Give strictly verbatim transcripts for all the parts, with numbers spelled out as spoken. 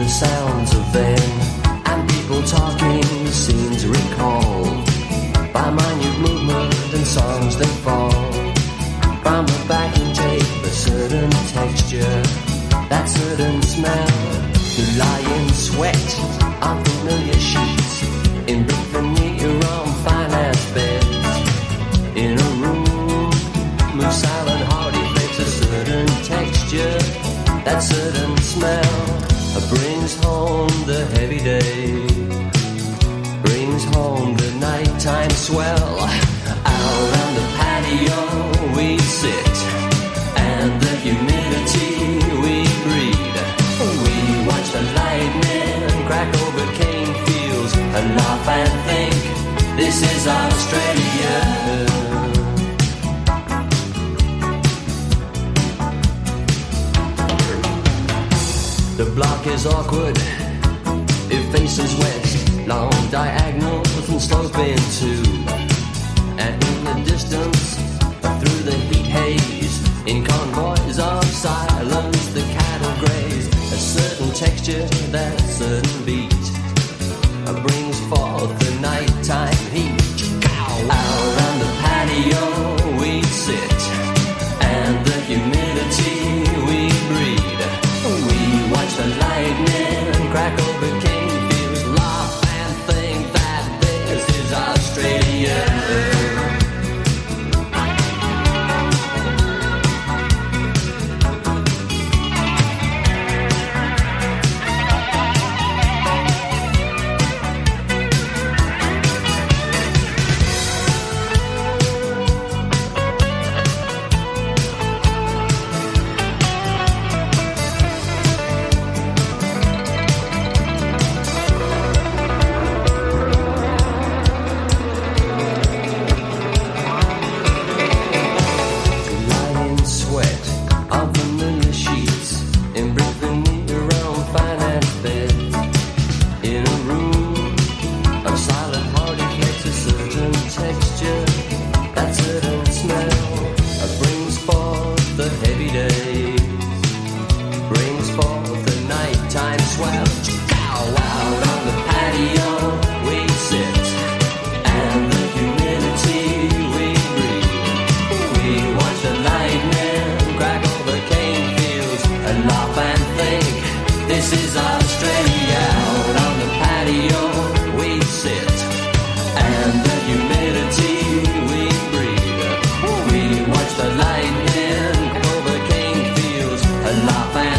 the sounds of them, and people talking seem to recall by minute movement and songs that fall from the backing tape, a certain texture, that certain smell. You lie in sweat on familiar sheets, in brick veneer on finance beds, in a room, move silent, hardy flakes, a certain texture, that certain smell brings home the heavy day, brings home the nighttime swell. Out on the patio we sit, and the humidity we breathe. We watch the lightning crack over cane fields and laugh and think, this is Australia. The block is awkward, it faces west, long diagonals and sloping too. And in the distance, through the heat haze, in convoys of silence, the cattle graze. A certain texture, that certain beat, brings forth the nighttime heat. Out on the patio we sit, and the humidity we breathe. We watch the lightning crack over cane fields, laugh and think that this is Australia.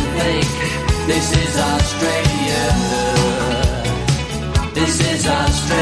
This is Australia.